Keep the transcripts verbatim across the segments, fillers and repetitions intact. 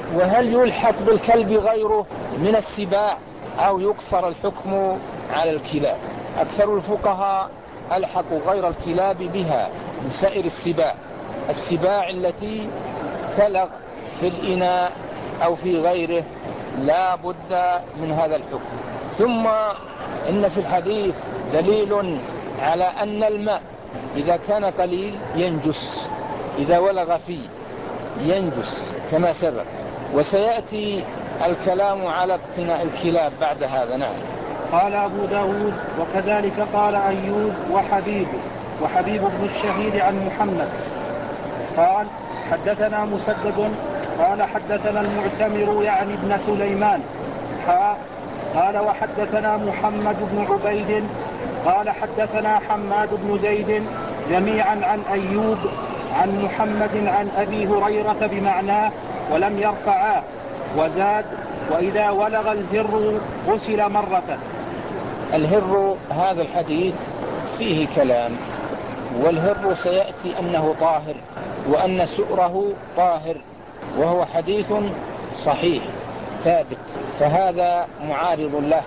وهل يلحق بالكلب غيره من السباع أو يقصر الحكم على الكلاب؟ أكثر الفقهاء ألحقوا غير الكلاب بها من سائر السباع، السباع التي تلغ في الإناء أو في غيره لا بد من هذا الحكم. ثم إن في الحديث دليل على أن الماء إذا كان قليل ينجس، إذا ولغ فيه ينجس كما سبق، وسيأتي الكلام على اقتناء الكلاب بعد هذا. نعم. قال أبو داود وكذلك قال أيوب وحبيب وحبيب بن الشهيد عن محمد قال حدثنا مسدد قال حدثنا المعتمر يعني ابن سليمان قال وحدثنا محمد بن عبيد قال حدثنا حماد بن زيد جميعا عن أيوب عن محمد عن أبي هريرة بمعناه ولم يرفعاه، وزاد وإذا ولغ الهر غسل مرة. الهر هذا الحديث فيه كلام، والهر سيأتي أنه طاهر وأن سؤره طاهر، وهو حديث صحيح ثابت، فهذا معارض له،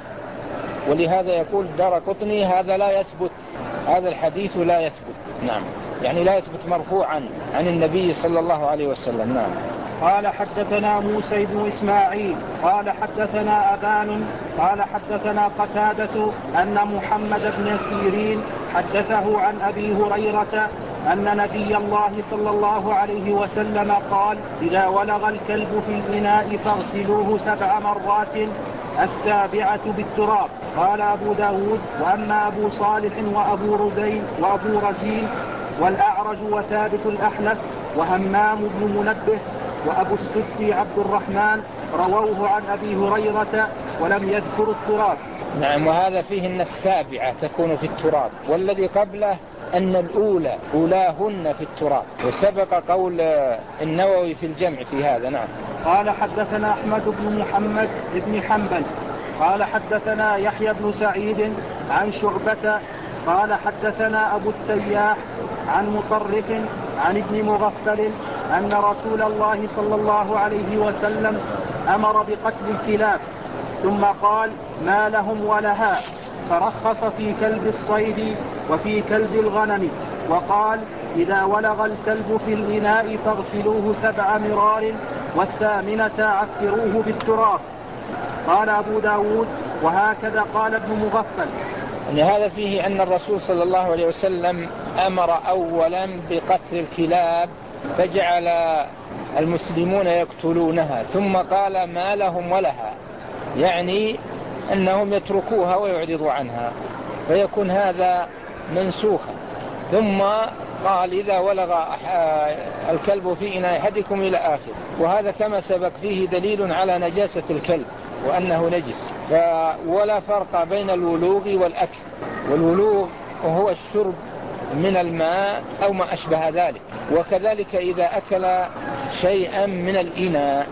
ولهذا يقول دارقطني هذا لا يثبت، هذا الحديث لا يثبت. نعم، يعني لا يثبت مرفوعا عن النبي صلى الله عليه وسلم. نعم. قال حدثنا موسى بن إسماعيل قال حدثنا أبان قال حدثنا قتادة أن محمد بن سيرين حدثه عن أبي هريرة أن نبي الله صلى الله عليه وسلم قال إذا ولغ الكلب في الإناء فاغسلوه سبع مرات السابعة بالتراب. قال أبو داود وأما أبو صالح وأبو رزين وأبو رزين والأعرج وثابت الأحنف وهمام بن منبه وأبو السدي عبد الرحمن رووه عن أبي هريرة ولم يذكر التراب. نعم، وهذا فيه أن السابعة تكون في التراب، والذي قبله أن الأولى أولاهن في التراب، وسبق قول النووي في الجمع في هذا. نعم. قال حدثنا أحمد بن محمد بن حنبل قال حدثنا يحيى بن سعيد عن شعبة قال حدثنا أبو التياح عن مطرف عن ابن مغفل أن رسول الله صلى الله عليه وسلم أمر بقتل الكلاب ثم قال ما لهم ولها، فرخص في كلب الصيد وفي كلب الغنم، وقال إذا ولغ الكلب في الإناء فاغسلوه سبع مرار والثامنة عفروه بالتراب. قال أبو داود وهكذا قال ابن مغفل. أن هذا فيه أن الرسول صلى الله عليه وسلم أمر أولا بقتل الكلاب فجعل المسلمون يقتلونها، ثم قال ما لهم ولها، يعني أنهم يتركوها ويعرضوا عنها، فيكون هذا منسوخا. ثم قال إذا ولغ الكلب في إناء أحدكم إلى آخر، وهذا كما سبق فيه دليل على نجاسة الكلب وأنه نجس، ولا فرق بين الولوغ والأكل. والولوغ هو الشرب من الماء أو ما أشبه ذلك، وكذلك إذا أكل شيئا من الإناء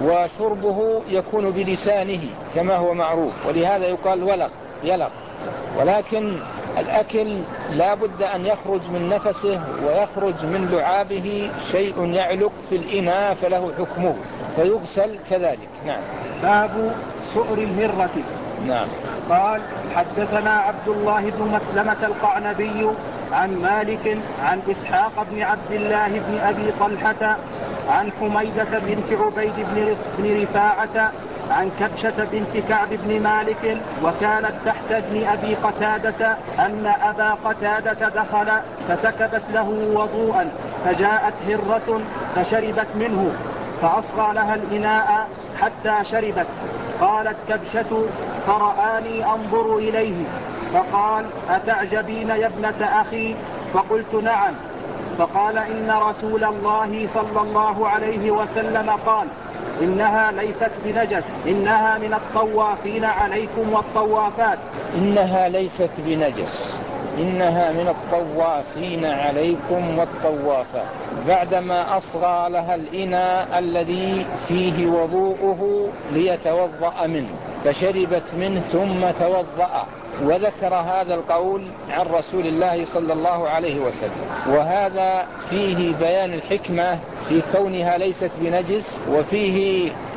وشربه يكون بلسانه كما هو معروف، ولهذا يقال ولغ يلغ. ولكن الأكل لا بد أن يخرج من نفسه ويخرج من لعابه شيء يعلق في الإناء فله حكمه فيغسل كذلك. نعم. باب سؤر الهرة. نعم. قال حدثنا عبد الله بن مسلمة القعنبي عن مالك عن إسحاق بن عبد الله بن أبي طلحة عن حميدة بنت عبيد بن رفاعة عن كبشة بنت كعب بن مالك وكانت تحت ابن أبي قتادة أن أبا قتادة دخل فسكبت له وضوءا فجاءت هرة فشربت منه فأصغى لها الإناء حتى شربت. قالت كبشة فرآني أنظر إليه فقال أتعجبين يا ابنة أخي؟ فقلت نعم. فقال إن رسول الله صلى الله عليه وسلم قال إنها ليست بنجس، إنها من الطوافين عليكم والطوافات. إنها ليست بنجس، إنها من الطوافين عليكم والطوافات، بعدما أصغى لها الإناء الذي فيه وضوءه ليتوضأ منه فشربت منه ثم توضأ، وذكر هذا القول عن رسول الله صلى الله عليه وسلم. وهذا فيه بيان الحكمة في كونها ليست بنجس، وفيه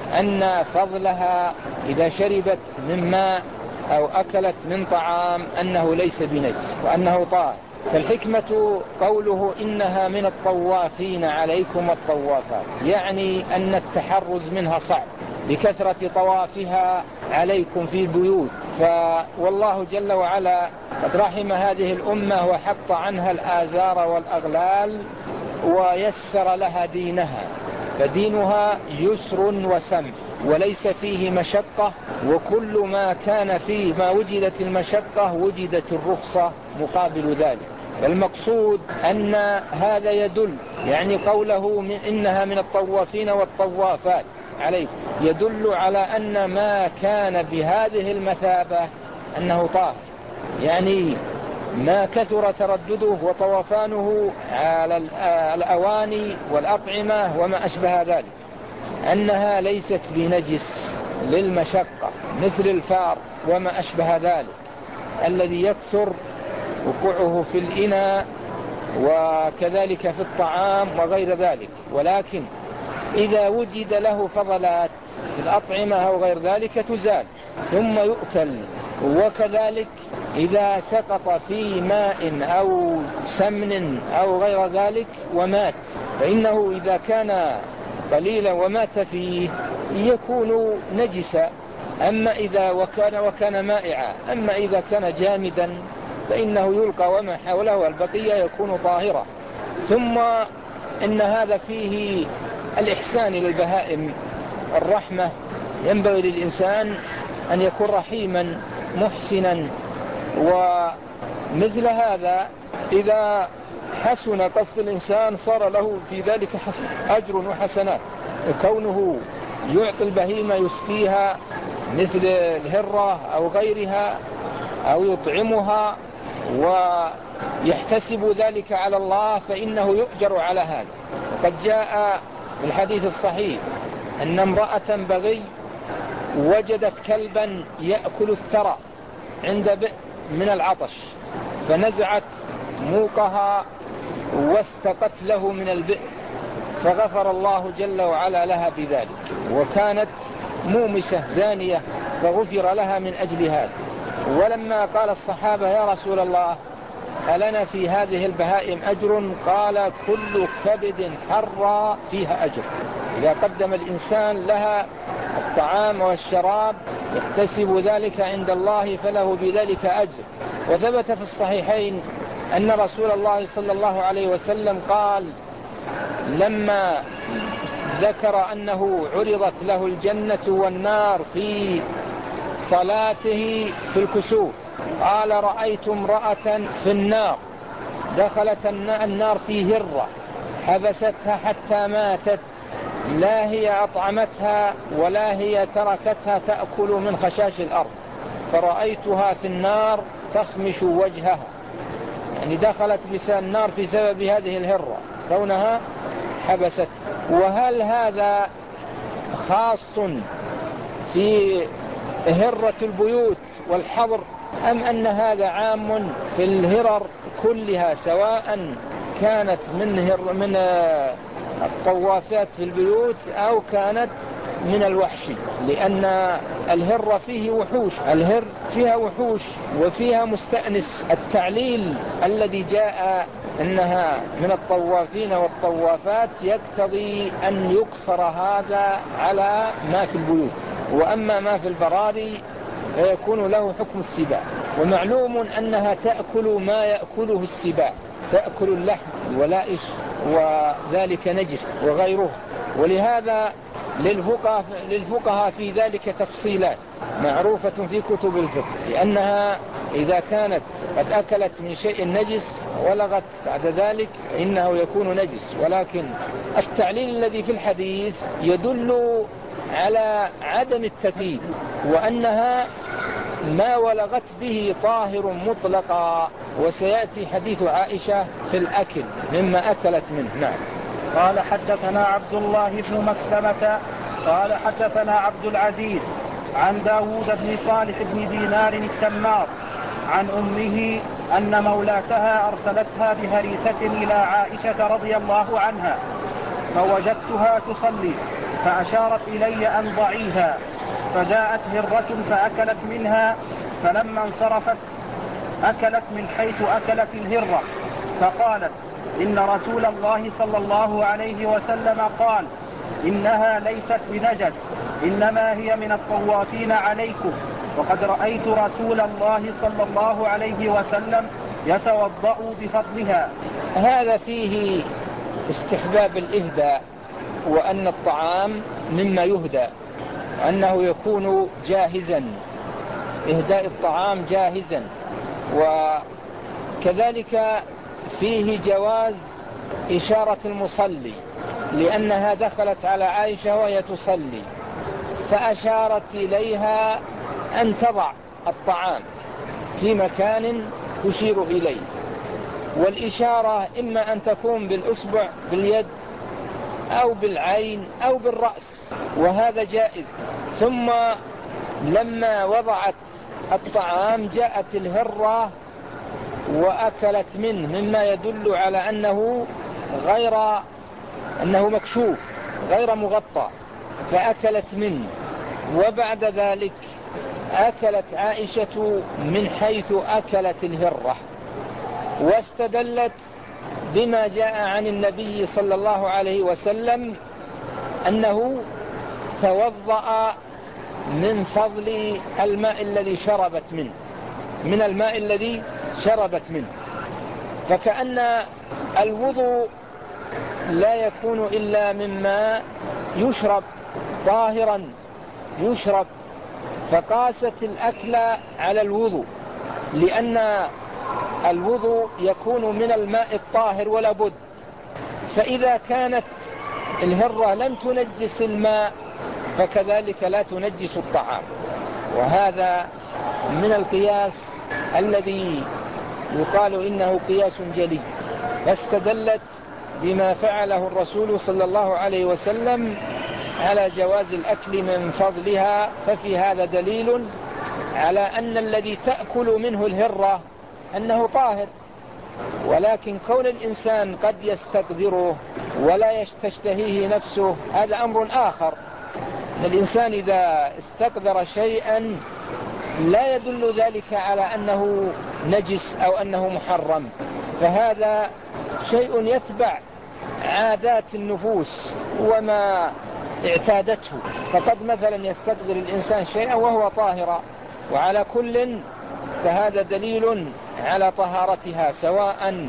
أن فضلها إذا شربت من ماء أو أكلت من طعام أنه ليس بنجس وأنه طاهر. فالحكمة قوله إنها من الطوافين عليكم الطوافات، يعني أن التحرز منها صعب لكثرة طوافها عليكم في البيوت. فوالله جل وعلا قد رحم هذه الأمة وحط عنها الآزار والأغلال ويسر لها دينها، فدينها يسر وسمح وليس فيه مشقة، وكل ما كان فيه ما وجدت المشقة وجدت الرخصة مقابل ذلك. المقصود أن هذا يدل، يعني قوله من إنها من الطوافين والطوافات عليكم يدل على أن ما كان بهذه المثابة أنه طاهر، يعني ما كثر تردده وطوفانه على الأواني والأطعمة وما أشبه ذلك، أنها ليست بنجس للمشقة مثل الفار وما أشبه ذلك الذي يكثر وقوعه في الإناء وكذلك في الطعام وغير ذلك. ولكن إذا وجد له فضلات في الأطعمة أو غير ذلك تزال ثم يؤكل. وكذلك إذا سقط في ماء أو سمن أو غير ذلك ومات، فإنه إذا كان قليلا ومات فيه يكون نجسا، أما إذا وكان وكان مائعا. أما إذا كان جامدا فإنه يلقى وما حوله والبقية يكون طاهرة. ثم إن هذا فيه الإحسان للبهائم، الرحمة. ينبغي للإنسان أن يكون رحيما محسنا، ومثل هذا إذا حسن قصد الإنسان صار له في ذلك حسن أجر وحسنات. كونه يعطي البهيمة يسقيها مثل الهرة أو غيرها أو يطعمها ويحتسب ذلك على الله فإنه يؤجر على هذا. وقد جاء في الحديث الصحيح أن امرأة بغي وجدت كلبا يأكل الثرى عند بئر من العطش، فنزعت موقها واستقت له من البئر، فغفر الله جل وعلا لها بذلك. وكانت مومسة زانية فغفر لها من أجل هذا. ولما قال الصحابة يا رسول الله ألنا في هذه البهائم أجر؟ قال كل كبد حر فيها أجر. إذا قدم الإنسان لها الطعام والشراب يحتسب ذلك عند الله فله بذلك أجر. وثبت في الصحيحين أن رسول الله صلى الله عليه وسلم قال لما ذكر أنه عرضت له الجنة والنار في صلاته في الكسوف، قال رأيت امرأة في النار دخلت النار في هرة حبستها حتى ماتت، لا هي أطعمتها ولا هي تركتها تأكل من خشاش الأرض، فرأيتها في النار تخمش وجهها، يعني دخلت بسان النار في سبب هذه الهرة كونها حبست. وهل هذا خاص في هرة البيوت والحظر أم أن هذا عام في الهرر كلها سواء كانت من, هر من الطوافات في البيوت أو كانت من الوحش؟ لأن الهرة فيه وحوش، الهر فيها وحوش وفيها مستأنس. التعليل الذي جاء أنها من الطوافين والطوافات يقتضي أن يقصر هذا على ما في البيوت، وأما ما في البراري فيكون له حكم السباع. ومعلوم أنها تأكل ما يأكله السباع، تأكل اللحم واللائش وذلك نجس وغيره. ولهذا للفقهاء للفقهاء في ذلك تفصيلات معروفة في كتب الفقه، لأنها إذا كانت قد أكلت من شيء نجس ولغت بعد ذلك إنه يكون نجس. ولكن التعليل الذي في الحديث يدل على عدم التقييد، وأنها ما ولغت به طاهر مطلقا. وسيأتي حديث عائشة في الأكل مما أكلت منه. نعم. قال حدثنا عبد الله بن مسلمة قال حدثنا عبد العزيز عن داود بن صالح بن دينار التمار عن أمه أن مولاتها أرسلتها بهريسة إلى عائشة رضي الله عنها فوجدتها تصلي فأشارت إلي أن ضعيها، فجاءت هرة فأكلت منها، فلما انصرفت أكلت من حيث أكلت الهرة، فقالت إن رسول الله صلى الله عليه وسلم قال إنها ليست بنجس إنما هي من الطوافين عليكم، وقد رأيت رسول الله صلى الله عليه وسلم يتوضأ بفضلها. هذا فيه استحباب الإهداء، وأن الطعام مما يهدى، أنه يكون جاهزا، إهداء الطعام جاهزا. وكذلك فيه جواز إشارة المصلي، لأنها دخلت على عائشة وهي تصلي فأشارت إليها أن تضع الطعام في مكان تشير إليه، والإشارة إما أن تكون بالأصبع باليد أو بالعين أو بالرأس، وهذا جائز. ثم لما وضعت الطعام جاءت الهرة وأكلت منه، مما يدل على أنه غير أنه مكشوف غير مغطى، فأكلت منه. وبعد ذلك أكلت عائشة من حيث أكلت الهرة، واستدلت بما جاء عن النبي صلى الله عليه وسلم أنه توضأ من فضل الماء الذي شربت منه، من الماء الذي شربت منه. فكأن الوضوء لا يكون إلا مما يشرب طاهرا يشرب، فقاست الأكل على الوضوء، لأن الوضوء يكون من الماء الطاهر ولا بد. فإذا كانت الهرة لم تنجس الماء فكذلك لا تنجس الطعام، وهذا من القياس الذي يقال إنه قياس جلي. فاستدلت بما فعله الرسول صلى الله عليه وسلم على جواز الأكل من فضلها، ففي هذا دليل على أن الذي تأكل منه الهرة أنه طاهر، ولكن كون الإنسان قد يستقدره ولا تشتهيه نفسه هذا أمر آخر. الإنسان إذا استقدر شيئا لا يدل ذلك على أنه نجس أو أنه محرم، فهذا شيء يتبع عادات النفوس وما اعتادته. فقد مثلا يستقدر الإنسان شيئا وهو طاهر، وعلى كل فهذا دليل على طهارتها، سواء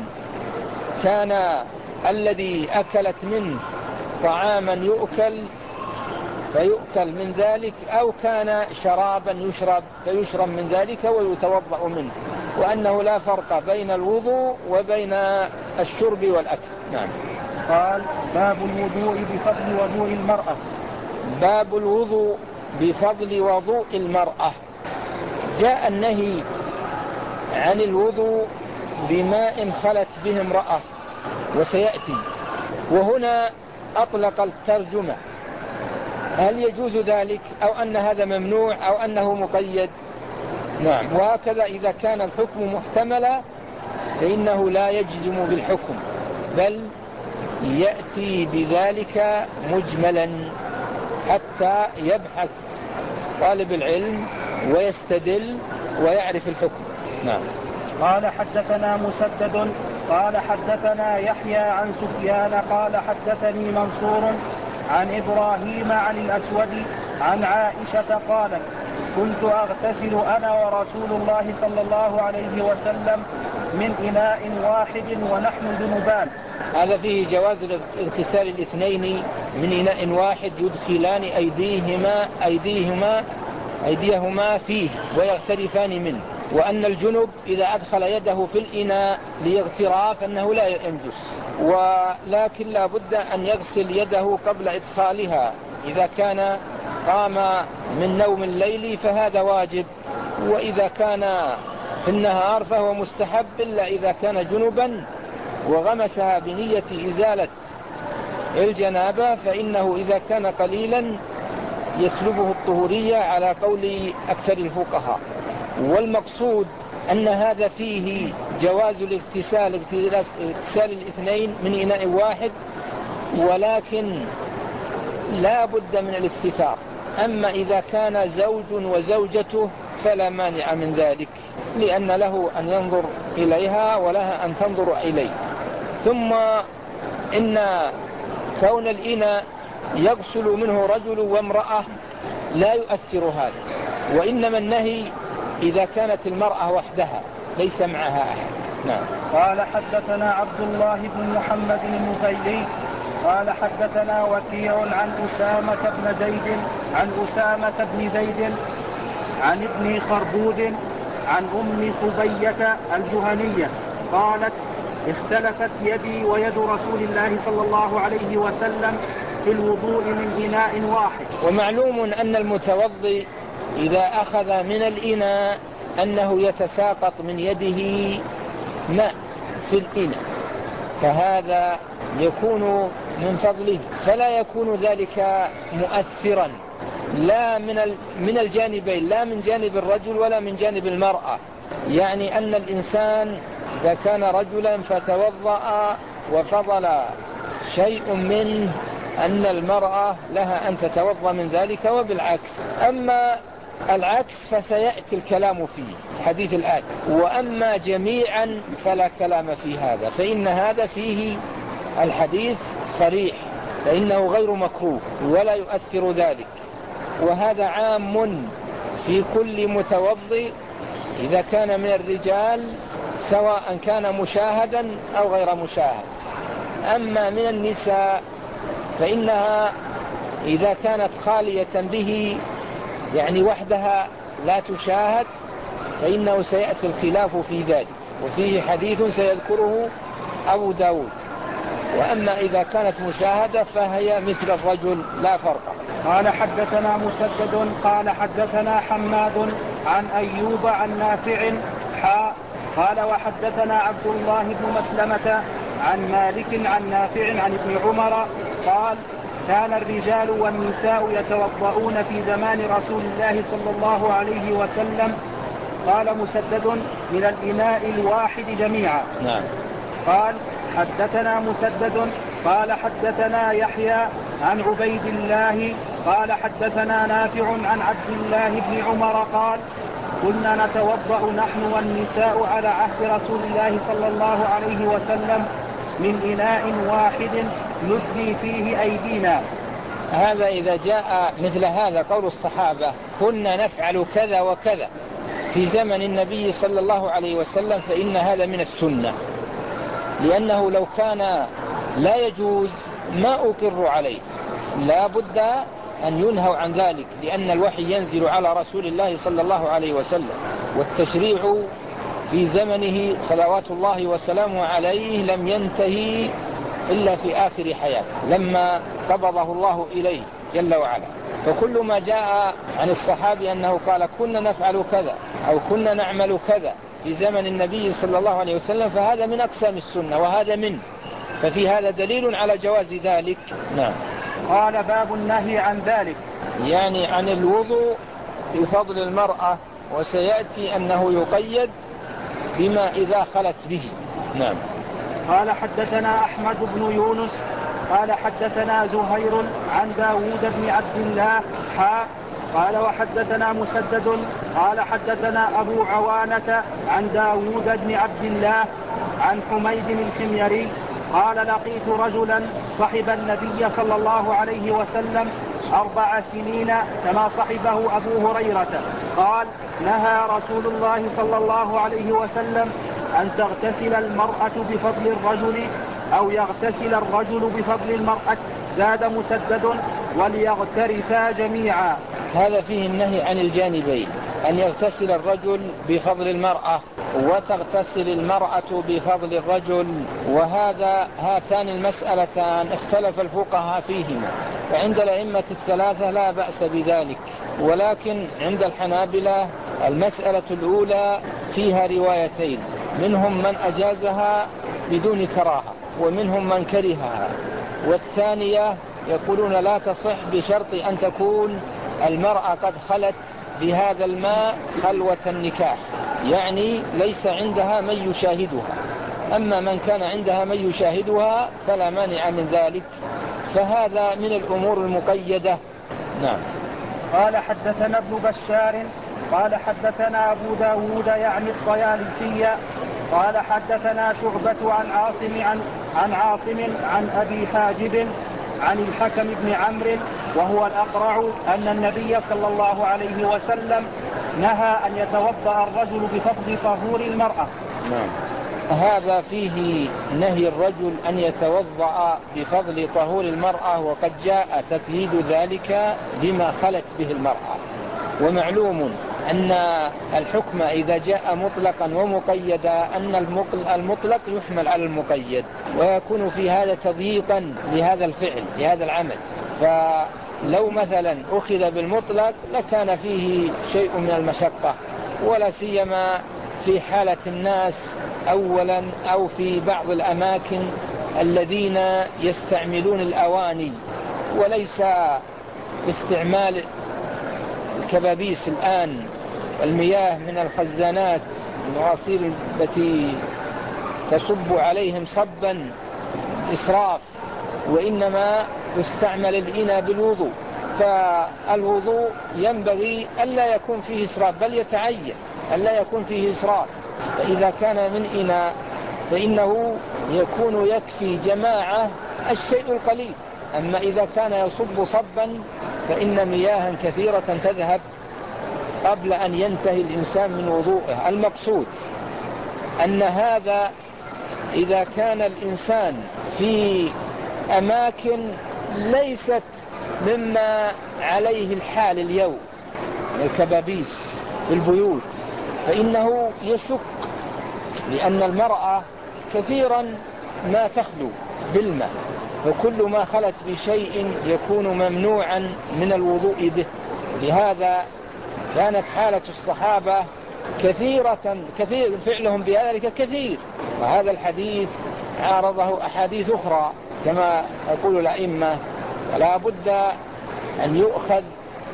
كان الذي أكلت منه طعاما يؤكل فيؤكل من ذلك، أو كان شرابا يشرب فيشرب من ذلك ويتوضأ منه، وأنه لا فرق بين الوضوء وبين الشرب والأكل. نعم. قال باب الوضوء بفضل وضوء المرأة. باب الوضوء بفضل وضوء المرأة. جاء النهي عن الوضوء بماء خلت به امرأة، وسيأتي. وهنا أطلق الترجمة، هل يجوز ذلك أو أن هذا ممنوع أو أنه مقيد؟ نعم. وهكذا إذا كان الحكم محتملا فإنه لا يجزم بالحكم، بل يأتي بذلك مجملا حتى يبحث طالب العلم ويستدل ويعرف الحكم. نعم. قال حدثنا مسدد قال حدثنا يحيى عن سفيان قال حدثني منصور عن إبراهيم عن الأسود عن عائشة قالت كنت أغتسل أنا ورسول الله صلى الله عليه وسلم من إناء واحد ونحن جنبان. هذا فيه جواز اغتسال الاثنين من إناء واحد، يدخلان أيديهما أيديهما أيديهما فيه ويغترفان منه، وأن الجنب إذا أدخل يده في الإناء لاغتراف أنه لا ينجس، ولكن لا بد أن يغسل يده قبل إدخالها. إذا كان قام من نوم الليل فهذا واجب، وإذا كان في النهار فهو مستحب، إلا إذا كان جنبا وغمسها بنية إزالة الجنابة فإنه إذا كان قليلا يسلبه الطهورية على قول أكثر الفقهاء. والمقصود أن هذا فيه جواز الاغتسال اغتسال الاثنين من إناء واحد، ولكن لا بد من الاستتار. أما إذا كان زوج وزوجته فلا مانع من ذلك، لأن له أن ينظر إليها ولها أن تنظر إليه. ثم إن كون الإناء يغسل منه رجل وامرأة لا يؤثر هذا، وإنما النهي إذا كانت المرأة وحدها ليس معها أحد. نعم. قال حدثنا عبد الله بن محمد النفيلي قال حدثنا وكيع عن أسامة بن زيد عن أسامة بن زيد عن ابن خربود عن أم سبية الجهنية قالت اختلفت يدي ويد رسول الله صلى الله عليه وسلم في الوضوء من إناء واحد. ومعلوم أن المتوضي إذا أخذ من الإناء أنه يتساقط من يده ماء في الإناء، فهذا يكون من فضله، فلا يكون ذلك مؤثرا لا من من الجانبين، لا من جانب الرجل ولا من جانب المرأة. يعني أن الإنسان إذا كان رجلا فتوضأ وفضل شيء منه أن المرأة لها أن تتوضأ من ذلك وبالعكس. أما العكس فسيأتي الكلام فيه حديث الآتي. وأما جميعا فلا كلام في هذا، فإن هذا فيه الحديث صريح، فإنه غير مكروه ولا يؤثر ذلك. وهذا عام في كل متوضي إذا كان من الرجال سواء كان مشاهدا أو غير مشاهد. أما من النساء فإنها إذا كانت خالية به يعني وحدها لا تشاهد فإنه سيأتي الخلاف في ذلك، وفيه حديث سيذكره أبو داود. وأما إذا كانت مشاهدة فهي مثل الرجل لا فرق. قال حدثنا مسدد قال حدثنا حماد عن أيوب عن نافع حاء قال وحدثنا عبد الله بن مسلمة عن مالك عن نافع عن ابن عمر قال كان الرجال والنساء يتوضؤون في زمان رسول الله صلى الله عليه وسلم. قال مسدد من الإناء الواحد جميعا. نعم. قال حدثنا مسدد قال حدثنا يحيى عن عبيد الله قال حدثنا نافع عن عبد الله بن عمر قال كنا نتوضأ نحن والنساء على عهد رسول الله صلى الله عليه وسلم من إناء واحد نثني فيه أيدينا. هذا إذا جاء مثل هذا قول الصحابة كنا نفعل كذا وكذا في زمن النبي صلى الله عليه وسلم فإن هذا من السنة، لأنه لو كان لا يجوز ما أقر عليه، لا بد أن ينهوا عن ذلك، لأن الوحي ينزل على رسول الله صلى الله عليه وسلم، والتشريع في زمنه صلوات الله وسلامه عليه لم ينتهي إلا في آخر حياته لما قبضه الله إليه جل وعلا. فكل ما جاء عن الصحابي أنه قال كنا نفعل كذا أو كنا نعمل كذا في زمن النبي صلى الله عليه وسلم فهذا من أقسام السنة وهذا منه، ففي هذا دليل على جواز ذلك. نعم. قال باب النهي عن ذلك، يعني عن الوضوء بفضل المرأة، وسيأتي أنه يقيد بما إذا خلت به. نعم. قال حدثنا أحمد بن يونس قال حدثنا زهير عن داود بن عبد الله حاء قال وحدثنا مسدد قال حدثنا أبو عوانة عن داود بن عبد الله عن حميد الحميري قال لقيت رجلا صحب النبي صلى الله عليه وسلم أربع سنين كما صحبه أبو هريرة. قال نهى رسول الله صلى الله عليه وسلم أن تغتسل المرأة بفضل الرجل أو يغتسل الرجل بفضل المرأة. زاد مسدد وليغترفا جميعا. هذا فيه النهي عن الجانبين، أن يغتسل الرجل بفضل المرأة وتغتسل المرأة بفضل الرجل، وهذا هاتان المسألتان اختلف الفقهاء فيهما، فعند الأئمة الثلاثة لا بأس بذلك، ولكن عند الحنابلة المسألة الأولى فيها روايتين، منهم من أجازها بدون كراهة ومنهم من كرهها، والثانية يقولون لا تصح بشرط أن تكون المرأة قد خلت بهذا الماء خلوة النكاح، يعني ليس عندها من يشاهدها. أما من كان عندها من يشاهدها فلا مانع من ذلك فهذا من الأمور المقيدة. نعم. قال حدثنا ابن بشار قال حدثنا أبو داود يعني الطيالسي قال حدثنا شعبة عن عاصم عن, عن عاصم عن أبي حاجب عن الحكم بن عمرو وهو الأقرع أن النبي صلى الله عليه وسلم نهى أن يتوضأ الرجل بفضل طهور المرأة. نعم. هذا فيه نهي الرجل أن يتوضأ بفضل طهور المرأة، وقد جاء تقييد ذلك بما خلت به المرأة. ومعلوم أن الحكم إذا جاء مطلقا ومقيدا أن المطلق يحمل على المقيد، ويكون في هذا تضييقا لهذا الفعل لهذا العمل. فلو مثلا أخذ بالمطلق لكان فيه شيء من المشقة، ولا سيما في حالة الناس أولا أو في بعض الأماكن الذين يستعملون الأواني وليس استعمال الكبابيس الآن، المياه من الخزانات المواسير التي تصب عليهم صبا إسراف، وإنما يستعمل الإناء بالوضوء. فالوضوء ينبغي ألا يكون فيه إسراف، بل يتعين ألا يكون فيه إسراف. فإذا كان من إناء فإنه يكون يكفي جماعة الشيء القليل. أما إذا كان يصب صبا فإن مياها كثيرة تذهب قبل أن ينتهي الإنسان من وضوءه. المقصود أن هذا إذا كان الإنسان في أماكن ليست مما عليه الحال اليوم، الكبابيس في البيوت، فإنه يشك، لأن المرأة كثيرا ما تخلو بالماء، فكل ما خلت بشيء يكون ممنوعا من الوضوء به. لهذا كانت حالة الصحابة كثيرة كثير فعلهم بذلك كثير، وهذا الحديث عارضه أحاديث أخرى كما يقول الأئمة، ولا بد أن يؤخذ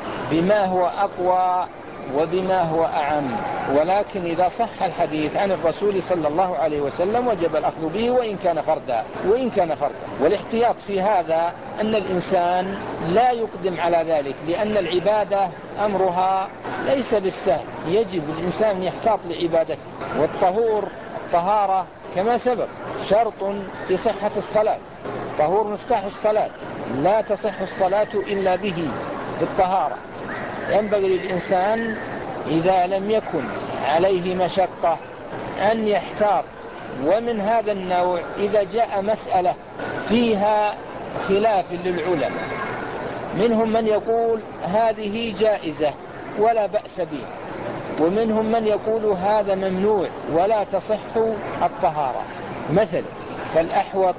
بما هو أقوى وبما هو أعم. ولكن إذا صح الحديث عن الرسول صلى الله عليه وسلم وجب الأخذ به وإن كان فردا وإن كان فردا. والاحتياط في هذا أن الإنسان لا يقدم على ذلك، لأن العبادة أمرها ليس بالسهل، يجب الإنسان يحتاط لعبادته. والطهور الطهارة كما سبق شرط في صحة الصلاة، طهور مفتاح الصلاة، لا تصح الصلاة إلا به بالطهارة. ينبغي للإنسان إذا لم يكن عليه مشقة أن يحتاط. ومن هذا النوع إذا جاء مسألة فيها خلاف للعلماء، منهم من يقول هذه جائزة ولا بأس به، ومنهم من يقول هذا ممنوع ولا تصح الطهارة مثلا، فالأحوط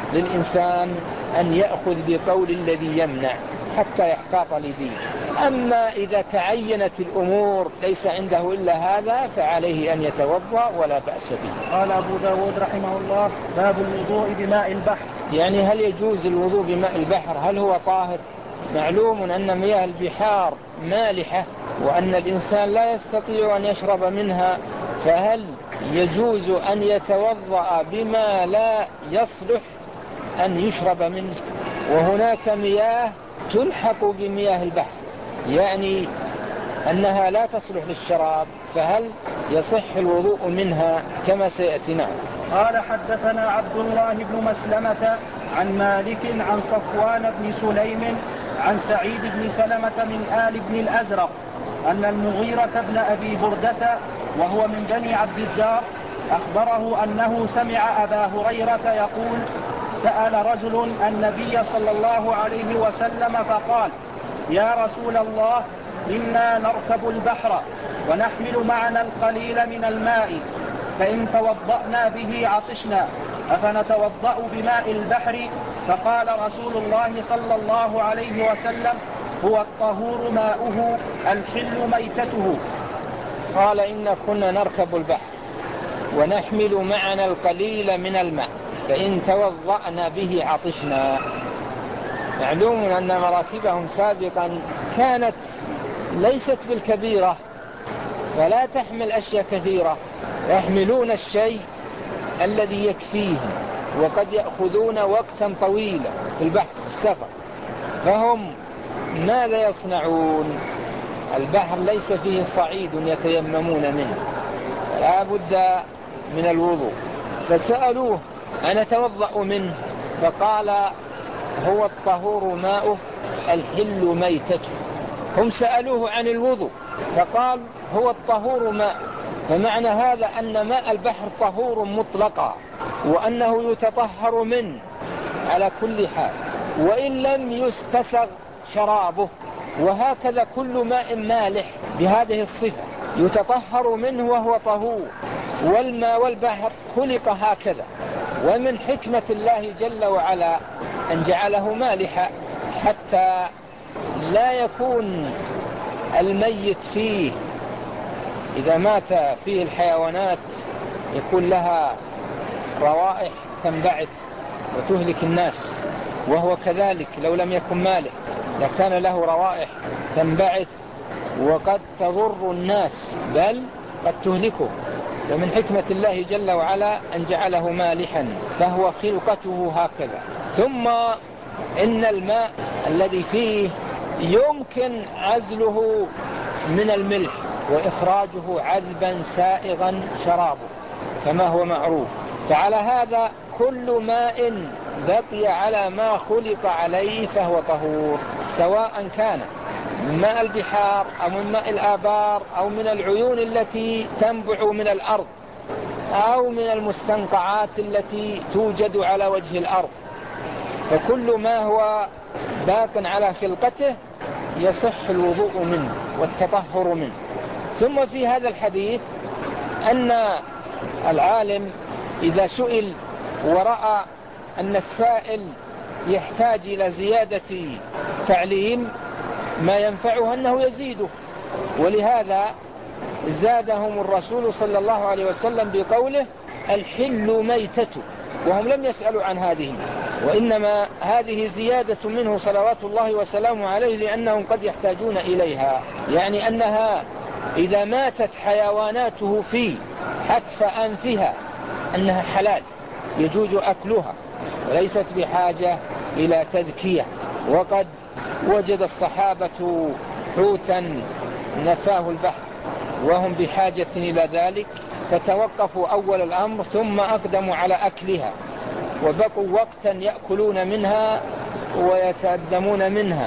للإنسان أن يأخذ بقول الذي يمنع حتى يحتاط لدينه. أما إذا تعينت الأمور ليس عنده إلا هذا فعليه أن يتوضأ ولا بأس به. قال أبو داود رحمه الله: باب الوضوء بماء البحر. يعني هل يجوز الوضوء بماء البحر؟ هل هو طاهر؟ معلوم أن مياه البحار مالحة وأن الإنسان لا يستطيع أن يشرب منها، فهل يجوز أن يتوضأ بما لا يصلح أن يشرب منه؟ وهناك مياه تلحق بمياه البحر، يعني أنها لا تصلح للشراب، فهل يصح الوضوء منها كما سيأتينا؟ قال حدثنا عبد الله بن مسلمة عن مالك عن صفوان بن سليم عن سعيد بن سلمة من آل بن الأزرق أن المغيرة بن أبي بردة وهو من بني عبد الدار أخبره أنه سمع أبا هريرة يقول: سأل رجل النبي صلى الله عليه وسلم فقال: يا رسول الله، إنا نركب البحر ونحمل معنا القليل من الماء، فإن توضأنا به عطشنا، أفنتوضأ بماء البحر؟ فقال رسول الله صلى الله عليه وسلم: هو الطهور ماؤه الحل ميتته. قال: إن كنا نركب البحر ونحمل معنا القليل من الماء، فإن توضأنا به عطشنا. معلوم أن مراكبهم سابقا كانت ليست بالكبيرة فلا تحمل أشياء كثيرة، يحملون الشيء الذي يكفيهم، وقد يأخذون وقتا طويلا في البحر. السفر، فهم ماذا يصنعون؟ البحر ليس فيه صعيد يتيممون منه، لا بد من الوضوء. فسألوه أنا توضأ منه؟ فقال هو الطهور ماؤه الحل ميتته. هم سألوه عن الوضوء فقال هو الطهور ماؤه، فمعنى هذا أن ماء البحر طهور مطلقا، وأنه يتطهر منه على كل حال وإن لم يستسغ شرابه. وهكذا كل ماء مالح بهذه الصفة يتطهر منه وهو طهور، والماء والبحر خلق هكذا. ومن حكمة الله جل وعلا أن جعله مالحا حتى لا يكون الميت فيه إذا مات فيه الحيوانات يكون لها روائح تنبعث وتهلك الناس، وهو كذلك لو لم يكن مالح لكان له روائح تنبعث وقد تضر الناس بل قد تهلكه. ومن حكمة الله جل وعلا أن جعله مالحا، فهو خلقته هكذا. ثم إن الماء الذي فيه يمكن عزله من الملح وإخراجه عذبا سائغا شرابه كما هو معروف. فعلى هذا كل ماء بقي على ما خلق عليه فهو طهور، سواء كان من ماء البحار أو من ماء الآبار أو من العيون التي تنبع من الأرض أو من المستنقعات التي توجد على وجه الأرض. فكل ما هو باق على خلقته يصح الوضوء منه والتطهر منه. ثم في هذا الحديث أن العالم إذا سئل ورأى أن السائل يحتاج إلى زيادة تعليم ما ينفعه أنه يزيده، ولهذا زادهم الرسول صلى الله عليه وسلم بقوله الحل ميتته، وهم لم يسألوا عن هذه، وإنما هذه زيادة منه صلوات الله وسلامه عليه لأنهم قد يحتاجون إليها، يعني أنها إذا ماتت حيواناته في حتف أنفها أنها حلال يجوز أكلها وليست بحاجة إلى تذكية. وقد وجد الصحابة حوتا نفاه البحر وهم بحاجة إلى ذلك فتوقفوا أول الأمر ثم أقدموا على أكلها، وبقوا وقتا يأكلون منها ويتأدمون منها،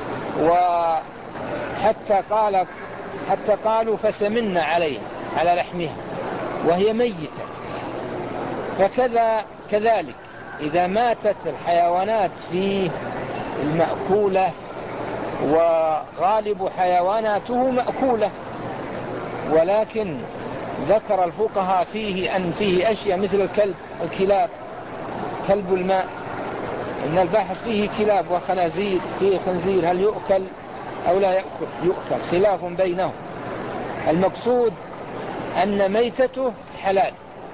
وحتى قال حتى قالوا فسمنا عليها على لحمها وهي ميتة. فكذا كذلك إذا ماتت الحيوانات في المأكولة وغالب حيواناته مأكولة، ولكن ذكر الفقهاء فيه أن فيه أشياء مثل الكلب الكلاب كلب الماء، إن البحر فيه كلاب وخنازير، فيه خنزير هل يؤكل أو لا يأكل؟ يؤكل، خلاف بينهم. المقصود أن ميتته حلال،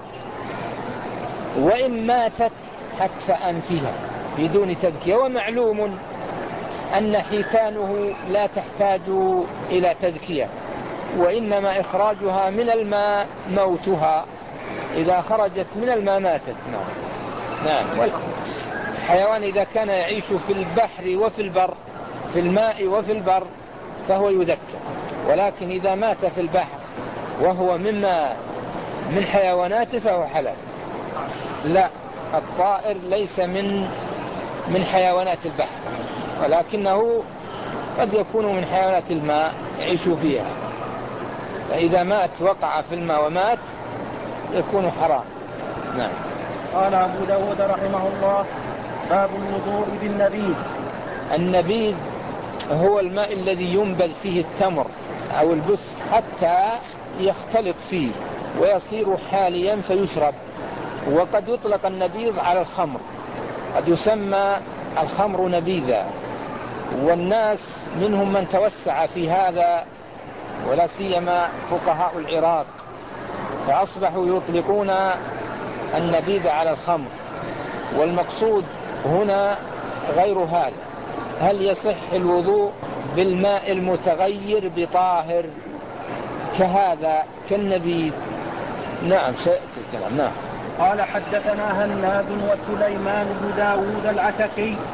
وإن ماتت حتف أنفها بدون تذكية. ومعلوم أن حيتانه لا تحتاج إلى تذكية، وإنما إخراجها من الماء موتها، إذا خرجت من الماء ماتت. نعم. والحيوان إذا كان يعيش في البحر وفي البر في الماء وفي البر فهو يذكر، ولكن إذا مات في البحر وهو مما من حيواناته فهو حلال. لا، الطائر ليس من من حيوانات البحر، ولكنه قد يكون من حيوانات الماء يعيش فيها، فإذا مات وقع في الماء ومات يكون حرام. نعم. قال أبو داود رحمه الله باب الوضوء بالنبيذ. النبيذ هو الماء الذي ينبذ فيه التمر أو البث حتى يختلط فيه ويصير حاليا فيشرب. وقد يطلق النبيذ على الخمر، قد يسمى الخمر نبيذا، والناس منهم من توسع في هذا ولا سيما فقهاء العراق، فأصبحوا يطلقون النبيذ على الخمر. والمقصود هنا غير هذا، هل يصح الوضوء بالماء المتغير بطاهر كهذا كالنبيذ؟ نعم سيأتي الكلام. نعم. قال حدثنا هناد وسليمان بن داود العتكي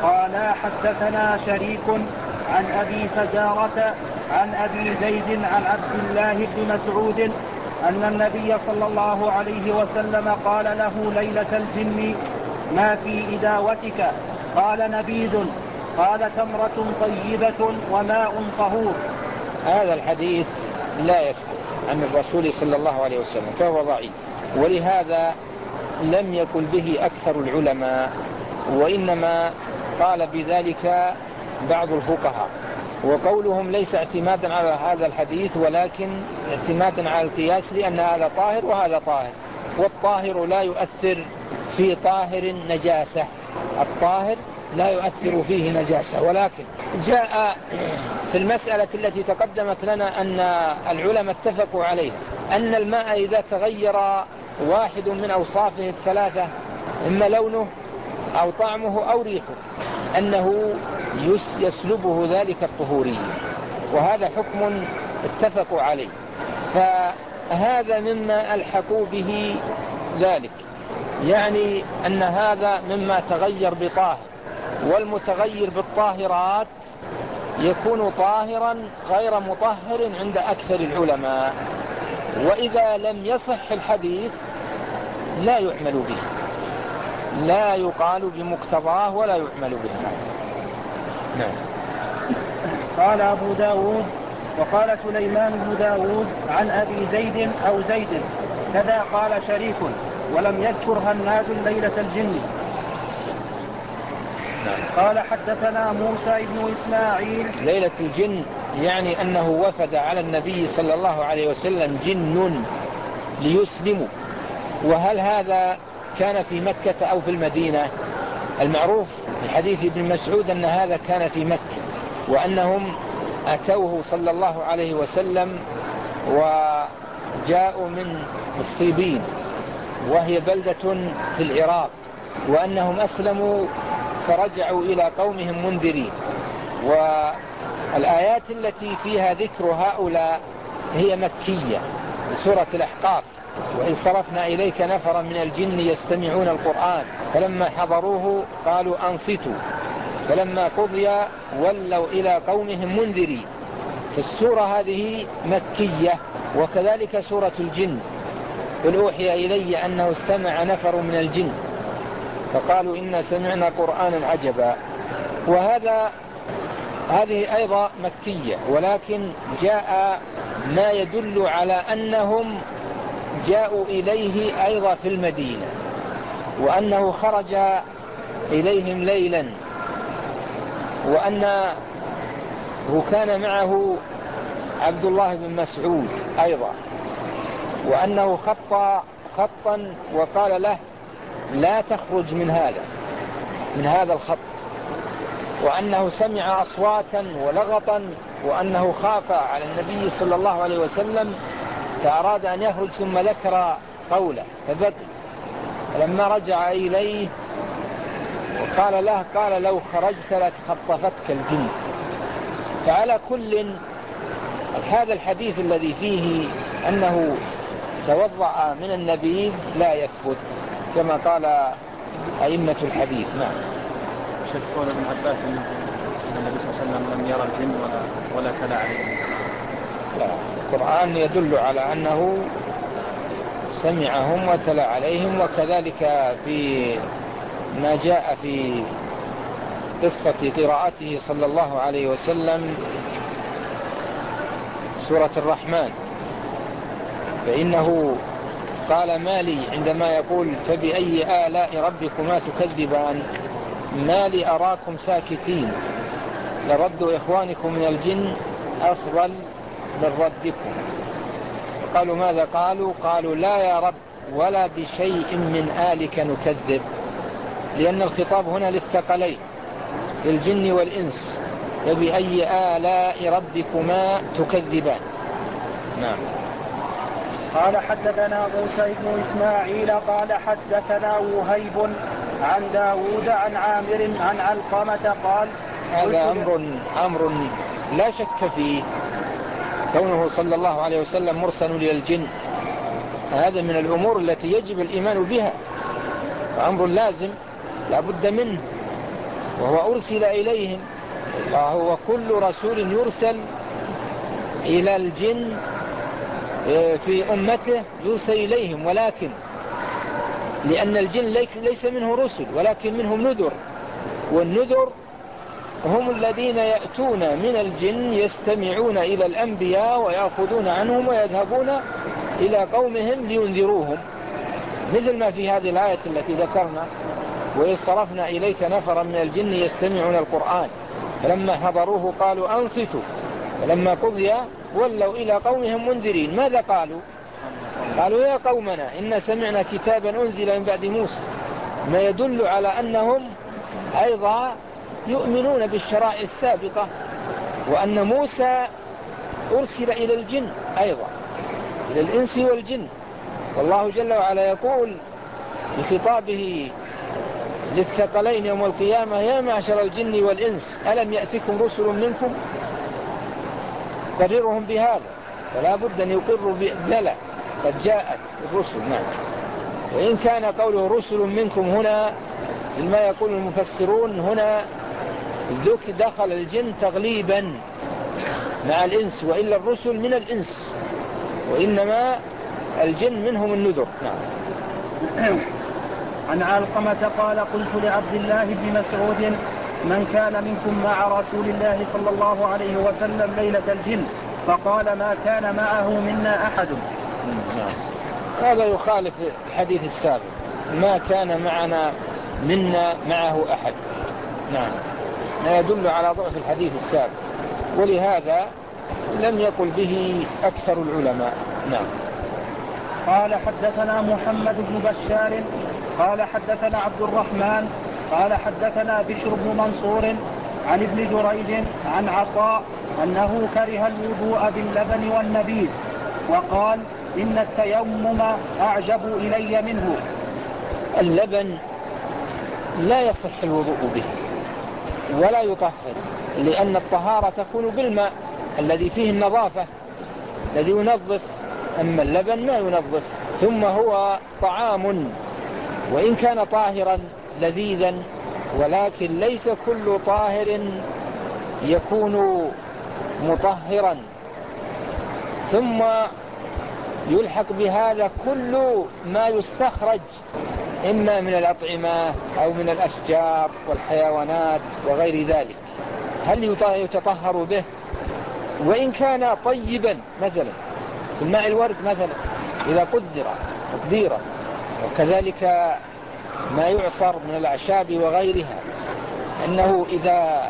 قال حدثنا شريك عن أبي فزارة عن أبي زيد عن عبد الله بن مسعود أن النبي صلى الله عليه وسلم قال له ليلة الجن ما في إداوتك؟ قال نبيذ. قال تمرة طيبة وماء طهور. هذا الحديث لا يثبت عن الرسول صلى الله عليه وسلم فهو ضعيف، ولهذا لم يقل به أكثر العلماء، وإنما قال بذلك بعض الفقهاء، وقولهم ليس اعتمادا على هذا الحديث ولكن اعتمادا على القياس، لأن هذا طاهر وهذا طاهر، والطاهر لا يؤثر في طاهر نجاسة، الطاهر لا يؤثر فيه نجاسة. ولكن جاء في المسألة التي تقدمت لنا أن العلماء اتفقوا عليه أن الماء إذا تغير واحد من أوصافه الثلاثة، إما لونه أو طعمه أو ريحه، أنه يسلبه ذلك الطهورية، وهذا حكم اتفقوا عليه. فهذا مما ألحقوا به ذلك، يعني أن هذا مما تغير بطاهر، والمتغير بالطاهرات يكون طاهرا غير مطهر عند أكثر العلماء، وإذا لم يصح الحديث لا يعمل به، لا يقال بمقتضاه ولا يعمل به. نعم. قال أبو داود وقال سليمان بن داود عن أبي زيد أو زيد كذا قال شريك، ولم يذكر هناد ليلة الجن. قال حدثنا موسى بن إسماعيل. ليلة الجن يعني أنه وفد على النبي صلى الله عليه وسلم جن ليسلموا. وهل هذا كان في مكة أو في المدينة؟ المعروف في حديث ابن مسعود أن هذا كان في مكة، وأنهم أتوه صلى الله عليه وسلم وجاءوا من الصيبين وهي بلدة في العراق، وأنهم أسلموا فرجعوا إلى قومهم منذرين. والآيات التي فيها ذكر هؤلاء هي مكية، سورة الأحقاف: وإذ صرفنا إليك نفرا من الجن يستمعون القرآن فلما حضروه قالوا أنصتوا فلما قضي ولوا إلى قومهم منذرين. فالسورة هذه مكية. وكذلك سورة الجن: قل أوحي إلي أنه استمع نفر من الجن فقالوا إنا سمعنا قرآنا عجبا. وهذا هذه أيضا مكية، ولكن جاء ما يدل على أنهم جاءوا إليه أيضا في المدينة، وأنه خرج إليهم ليلا، وأنه كان معه عبد الله بن مسعود أيضا، وأنه خط خطا وقال له لا تخرج من هذا من هذا الخط، وأنه سمع أصواتا ولغطا، وأنه خاف على النبي صلى الله عليه وسلم فأراد أن يخرج ثم ذكر قوله فبدأ. فلما رجع إليه وقال له قال لو خرجت لتخطفتك الجن. فعلى كل هذا الحديث الذي فيه أنه توضأ من النبيذ لا يثبت كما قال أئمة الحديث. نعم. شيخ قول ابن عباس أنه النبي صلى الله عليه وسلم لم يرى الجن ولا ولا تلا عليهم. لا، القرآن يدل على أنه سمعهم وتلا عليهم. وكذلك في ما جاء في قصة قراءته صلى الله عليه وسلم سورة الرحمن، فإنه قال ما لي عندما يقول فبأي آلاء ربكما تكذبان ما لي أراكم ساكتين لرد إخوانكم من الجن أفضل من ردكم. قالوا ماذا قالوا؟ قالوا لا يا رب ولا بشيء من آلك نكذب، لأن الخطاب هنا للثقلين للجن والإنس. فبأي آلاء ربكما تكذبان. نعم. قال حدثنا موسى بن إسماعيل قال حدثنا وهيب عن داود عن عامر عن علقمة قال هذا أمر, أمر لا شك فيه، كونه صلى الله عليه وسلم مرسل للجن هذا من الأمور التي يجب الإيمان بها، أمر لازم لا بد منه. وهو أرسل إليهم، وهو كل رسول يرسل إلى الجن في أمته يرسل إليهم، ولكن لأن الجن ليس منه رسل ولكن منهم نذر، والنذر هم الذين يأتون من الجن يستمعون إلى الأنبياء ويأخذون عنهم ويذهبون إلى قومهم لينذروهم، مثل ما في هذه الآية التي ذكرنا: وإذ صرفنا إليك نفرا من الجن يستمعون القرآن فلما حضروه قالوا أنصتوا فلما قضي ولوا إلى قومهم منذرين. ماذا قالوا؟ قالوا يا قومنا إن سمعنا كتابا أنزل من بعد موسى، ما يدل على أنهم أيضا يؤمنون بالشرائع السابقة، وأن موسى أرسل إلى الجن أيضا، إلى الإنس والجن. والله جل وعلا يقول بخطابه للثقلين يوم القيامة: يا معشر الجن والإنس ألم يأتكم رسل منكم؟ قررهم بهذا، فلا بد أن يقروا بلى قد جاءت الرسل. نعم. وإن كان قوله رسل منكم هنا لما يقول المفسرون هنا ذك دخل الجن تغليبا مع الإنس، وإلا الرسل من الإنس، وإنما الجن منهم النذر. نعم. عن علقمة قال: قلت لعبد الله بن مسعود: من كان منكم مع رسول الله صلى الله عليه وسلم ليلة الجن؟ فقال: ما كان معه منا أحد. هذا يخالف الحديث السابق: ما كان معنا منا معه أحد. نعم، ما يدل على ضعف الحديث السابق، ولهذا لم يقل به أكثر العلماء. نعم. قال: حدثنا محمد بن بشار قال حدثنا عبد الرحمن قال حدثنا بشر بن منصور عن ابن جريج عن عطاء أنه كره الوضوء باللبن والنبيذ، وقال: إن التيمم أعجب إلي منه. اللبن لا يصح الوضوء به ولا يطهر، لأن الطهارة تكون بالماء الذي فيه النظافة الذي ينظف، أما اللبن ما ينظف. ثم هو طعام وإن كان طاهرا لذيذا، ولكن ليس كل طاهر يكون مطهرا. ثم يلحق بهذا كل ما يستخرج إما من الأطعمة أو من الأشجار والحيوانات وغير ذلك، هل يتطهر به؟ وإن كان طيبا مثلا في الماء الورد مثلا إذا قدر تقديرا، وكذلك ما يعصر من الأعشاب وغيرها، أنه إذا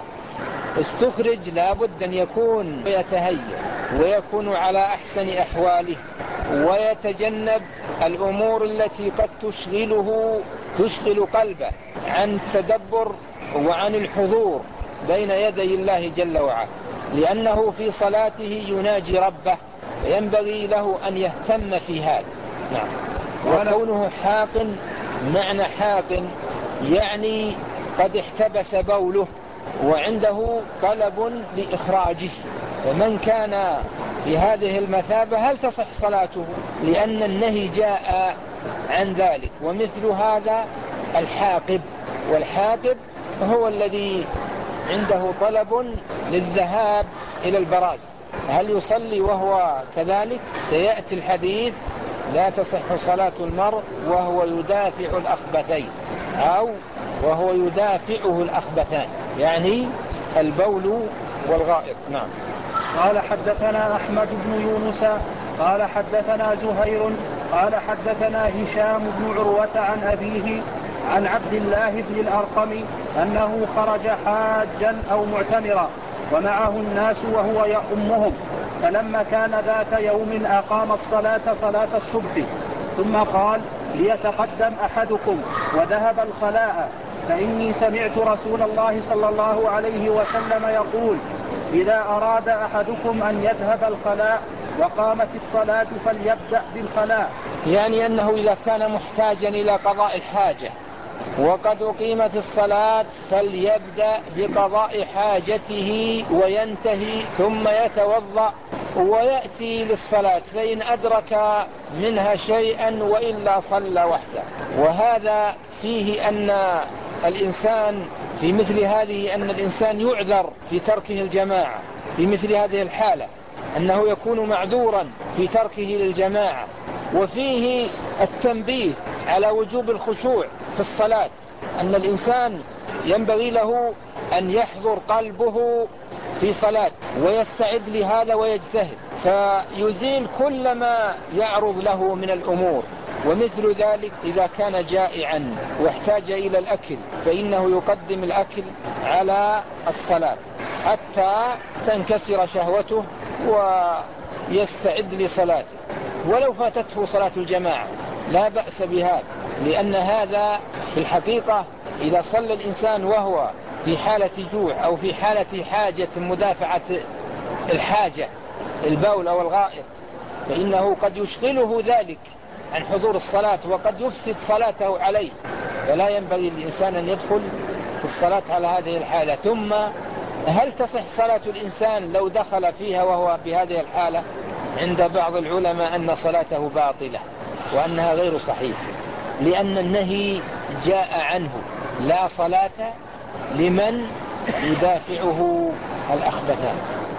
استخرج لابد أن يكون يتهيأ ويكون على أحسن أحواله، ويتجنب الأمور التي قد تشغله تشغل قلبه عن التدبر وعن الحضور بين يدي الله جل وعلا، لأنه في صلاته يناجي ربه، ينبغي له أن يهتم في هذا. نعم. وكونه حاق، معنى حاق يعني قد احتبس بوله وعنده طلب لإخراجه، فمن كان في هذه المثابة هل تصح صلاته؟ لأن النهي جاء عن ذلك. ومثل هذا الحاقب، والحاقب هو الذي عنده طلب للذهاب إلى البراز، هل يصلي وهو كذلك؟ سيأتي الحديث: لا تصح صلاة المرء وهو يدافع الأخبثين، أو وهو يدافعه الأخبثان، يعني البول والغائط. نعم. قال: حدثنا أحمد بن يونس قال حدثنا زهير قال حدثنا هشام بن عروة عن أبيه عن عبد الله بن الأرقم أنه خرج حاجا أو معتمرا ومعه الناس وهو يؤمهم، فلما كان ذات يوم أقام الصلاة صلاة الصبح، ثم قال: ليتقدم أحدكم وذهب الخلاء، فإني سمعت رسول الله صلى الله عليه وسلم يقول: إذا أراد أحدكم أن يذهب الخلاء وقامت الصلاة فليبدأ بالخلاء. يعني أنه إذا كان محتاجا إلى قضاء الحاجة وقد أقيمت الصلاة فليبدأ بقضاء حاجته وينتهي، ثم يتوضأ ويأتي للصلاة، فإن أدرك منها شيئا وإلا صلى وحده. وهذا فيه أن الإنسان في مثل هذه أن الإنسان يعذر في تركه الجماعة في مثل هذه الحالة، أنه يكون معذورا في تركه للجماعة. وفيه التنبيه على وجوب الخشوع في الصلاة، أن الإنسان ينبغي له أن يحضر قلبه في صلاة ويستعد لهذا ويجتهد، فيزيل كل ما يعرض له من الأمور. ومثل ذلك إذا كان جائعا واحتاج إلى الأكل فإنه يقدم الأكل على الصلاة حتى تنكسر شهوته ويستعد لصلاته، ولو فاتته صلاة الجماعة لا بأس بهذا، لأن هذا في الحقيقة إذا صلى الإنسان وهو في حالة جوع أو في حالة حاجة مدافعة الحاجة البول أو الغائط فإنه قد يشغله ذلك عن حضور الصلاة وقد يفسد صلاته عليه، فلا ينبغي للإنسان أن يدخل في الصلاة على هذه الحالة. ثم هل تصح صلاة الإنسان لو دخل فيها وهو بهذه الحالة؟ عند بعض العلماء أن صلاته باطلة وأنها غير صحيحة، لأن النهي جاء عنه: لا صلاة لمن يدافعه الأخبثان.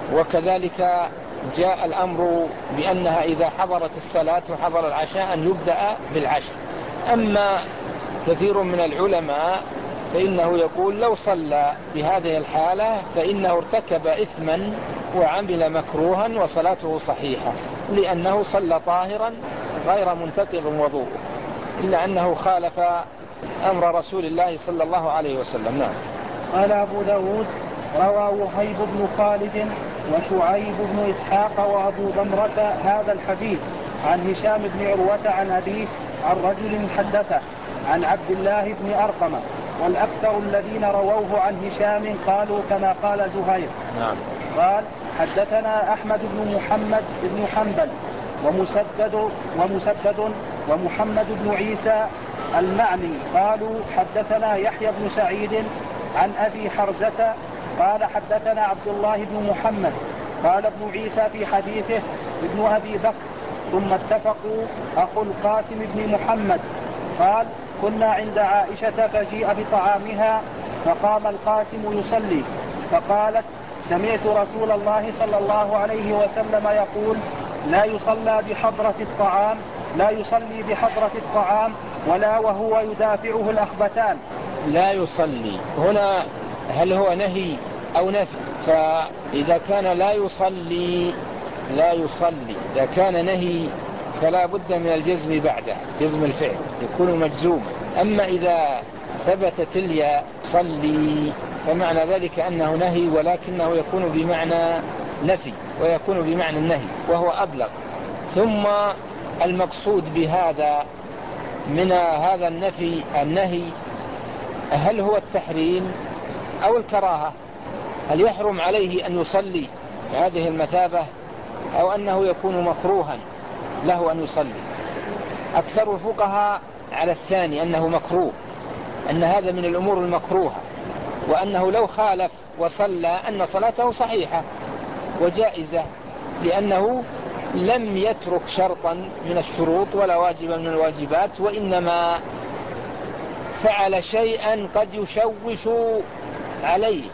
وكذلك جاء الأمر بأنها إذا حضرت الصلاة وحضر العشاء أن يبدأ بالعشاء. أما كثير من العلماء فإنه يقول لو صلى بهذه الحالة فإنه ارتكب إثما وعمل مكروها وصلاته صحيحة، لأنه صلى طاهرا غير منتقض وضوءه، إلا أنه خالف أمر رسول الله صلى الله عليه وسلم. نعم. قال أبو داود: روى وهيب بن خالد وشعيب بن إسحاق وأبو ضمرة هذا الحديث عن هشام بن عروة عن أبيه عن رجل حدثه عن عبد الله بن أرقم، والأكثر الذين رووه عن هشام قالوا كما قال زهير. نعم. قال: حدثنا أحمد بن محمد بن حنبل ومسدد ومسدد ومحمد بن عيسى المعني قالوا حدثنا يحيى بن سعيد عن أبي حرزة قال حدثنا عبد الله بن محمد قال ابن عيسى في حديثه ابن أبي بكر. ثم اتفقوا أخو القاسم بن محمد قال: كنا عند عائشة فجيء بطعامها فقام القاسم يصلي فقالت: سمعت رسول الله صلى الله عليه وسلم يقول: لا يصلى بحضرة الطعام لا يصلي بحضرة الطعام ولا وهو يدافعه الأخبثان. لا يصلي هنا هل هو نهي أو نفي؟ فإذا كان لا يصلي لا يصلي إذا كان نهي فلا بد من الجزم بعده، جزم الفعل يكون مجزوما. أما إذا ثبتت الياء صلي فمعنى ذلك أنه نهي، ولكنه يكون بمعنى نفي ويكون بمعنى النهي وهو أبلغ. ثم المقصود بهذا من هذا النفي النهي هل هو التحريم أو الكراهة؟ هل يحرم عليه أن يصلي بهذه المثابة أو أنه يكون مكروها له أن يصلي؟ أكثر الفقهاء على الثاني، أنه مكروه، أن هذا من الأمور المكروهة، وأنه لو خالف وصلى أن صلاته صحيحة وجائزة، لأنه لم يترك شرطا من الشروط ولا واجبا من الواجبات، وإنما فعل شيئا قد يشوش عليه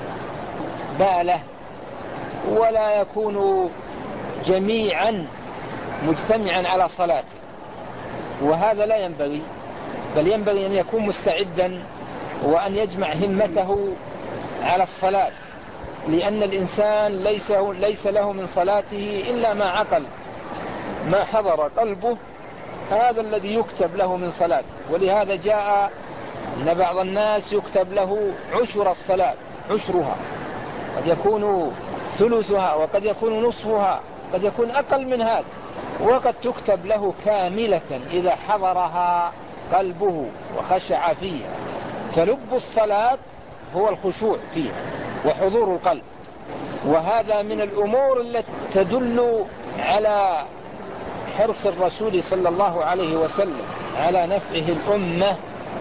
باله ولا يكون جميعا مجتمعا على صلاته، وهذا لا ينبغي، بل ينبغي أن يكون مستعدا وأن يجمع همته على الصلاة، لأن الإنسان ليس, ليس له من صلاته إلا ما عقل، ما حضر قلبه هذا الذي يكتب له من صلاته. ولهذا جاء أن بعض الناس يكتب له عشر الصلاة، عشرها قد يكون ثلثها وقد يكون نصفها قد يكون أقل من هذا، وقد تكتب له كاملة إذا حضرها قلبه وخشع فيها. فلب الصلاة هو الخشوع فيها وحضور القلب، وهذا من الأمور التي تدل على حرص الرسول صلى الله عليه وسلم على نفعه الأمة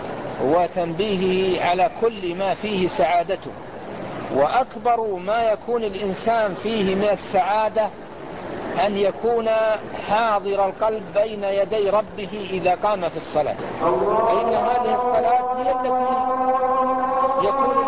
وتنبيهه على كل ما فيه سعادته. وأكبر ما يكون الإنسان فيه من السعادة أن يكون حاضر القلب بين يدي ربه إذا قام في الصلاة، فإن هذه الصلاة هي التي يكون